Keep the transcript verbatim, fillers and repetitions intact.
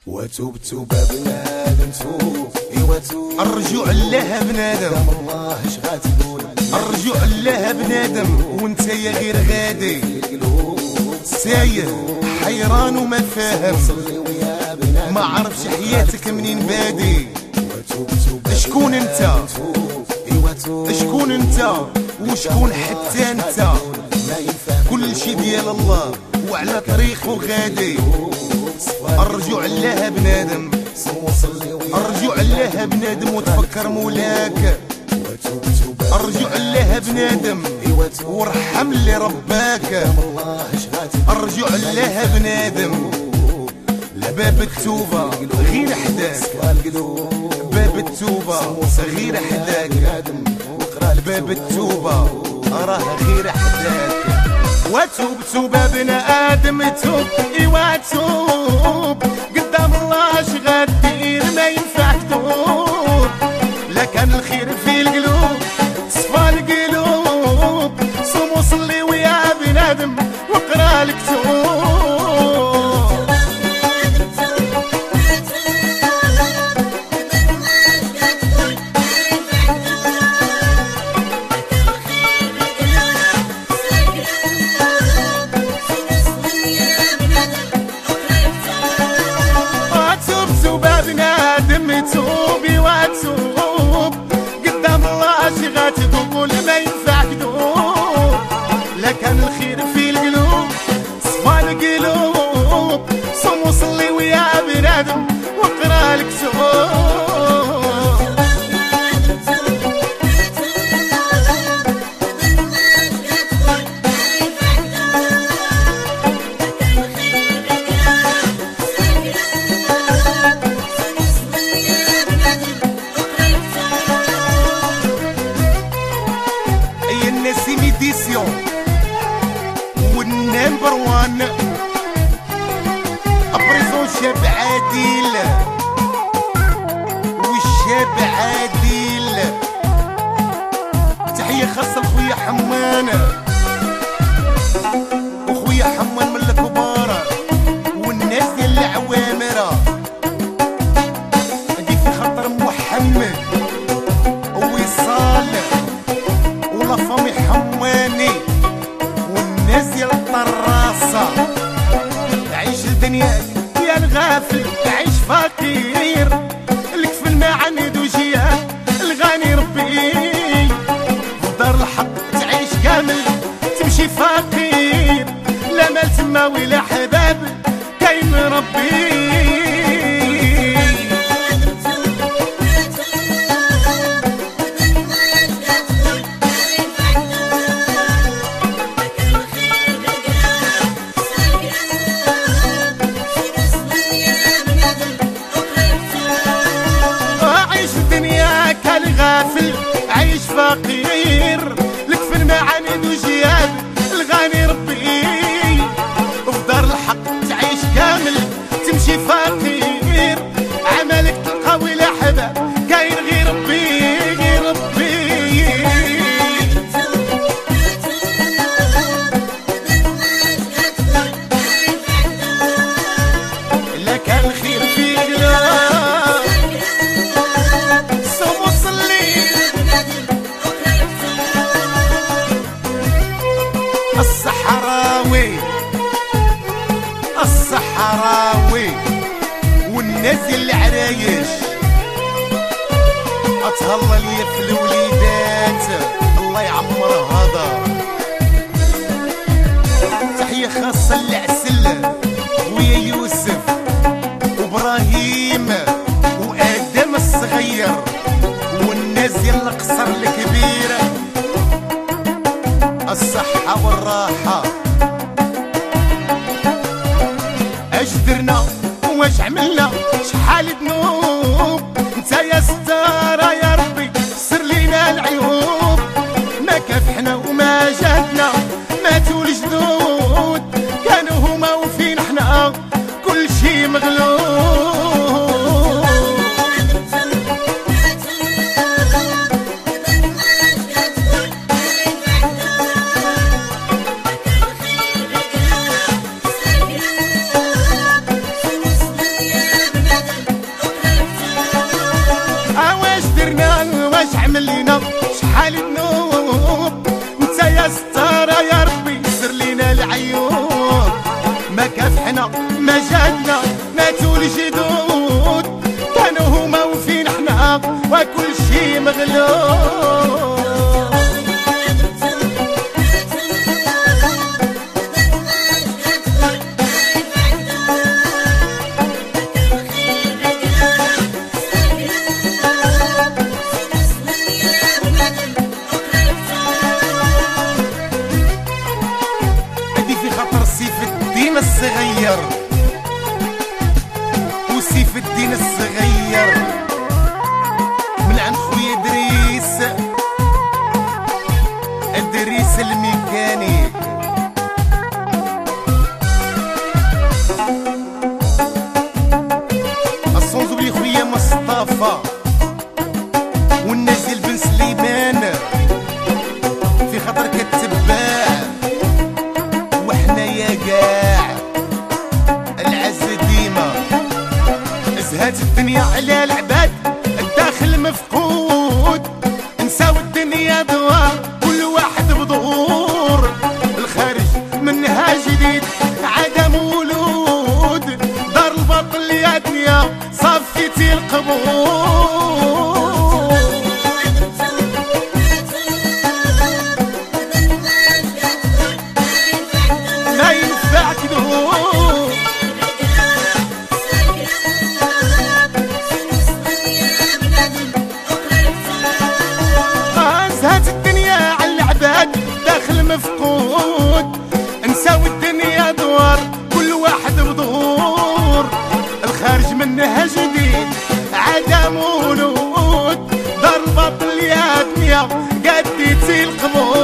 وتوب توبة بنادم توب، ايوا توب الرجوع لها بنادم، قدام الله اش غتقول؟ الرجوع لها بنادم وانت يا غير غادي ساير حيران وما فاهم، ما عرفش حياتك منين بادي. شكون انت؟ شكون انت وشكون حتى انت؟ كل شي ديال الله وعلى طريقه غادي. الرجوع لها بنادم، الرجوع لها بنادم وتفكر مولاك، الرجوع لها بنادم وارحم اللي رباك. الرجوع لها بنادم باب التوبة غير حداك، باب التوبة غير حداك، باب التوبة راه غير حداك. وتوب توبة بن آدم توب، ايوا توب قدام الله اش غدير؟ ما ينفعك توب، لا كان الخير في القلوب تصفى القلوب. صوم وصلي ويا بنادم واقرا الكتوب. توبي وتوب قدام الله اش غتقول؟ ما ينفعك دوب، لا كان الخير في القلوب صفى القلوب. صوم وصلي ويا بنادم واقرا الكتوب. والنمبر وان ابريزون شاب عادل، والشاب عادل تحية خاصة لخويا حمان، وخويا حمان من الكبار والناس ديال العوامرة. عندي في خاطر محمد ووصال ولا فامي حماني والناس ديال الطراسة. عيش الدنيا يا الغافل، عيش فقير، الكفل ما عند وجياه الغني ربي. في دار الحق تعيش كامل تمشي فقير، لا مال تما ولا حباب كاين ربي. عيش فقير، الكفن ما عند وجياب الغني ربي. وفي دار الحق تعيش كامل تمشي فقير، عملك تلقى ولا حباب كاين غير ربي غير ربي. لا كان خير في قلوب صوم وصلي. الصحراوي الصحراوي والناس العرايش اتهلا ليا في الوليدات، الله يعمر هذا. تحية خاصة للعسل ويا يوسف وابراهيم وادم الصغير والناس ديال القصر الكبير. الصحة والراحة اش درنا واش عملنا شحال ذنوب، نتا يا ستارة يا ربي سر لينا العيوب. ما كافحنا وما جهدنا ماتوا الجدود، كانوا هما وفين حنا كل شي مغلوب. وسيف الدين الصغير من عند خويا دريس دريس الميكانيك. الصوز بلي خويا مصطفى والنازل بن سليمان في خطر كتباع وحنا يا قاع العز ديما. زهات الدنيا على العباد الداخل مفقود نساو الدنيا دوار كل واحد بظهور الخارج منها جديد عدم ولود دار البطل يا دنيا صفيتي القبور ما ينفعك دهور زهات الدنيا على العباد داخل مفقود نساوي الدنيا دوار كل واحد بظهور الخارج منها جديد عدم ولود دار البطل يا دنيا قديتي القبور.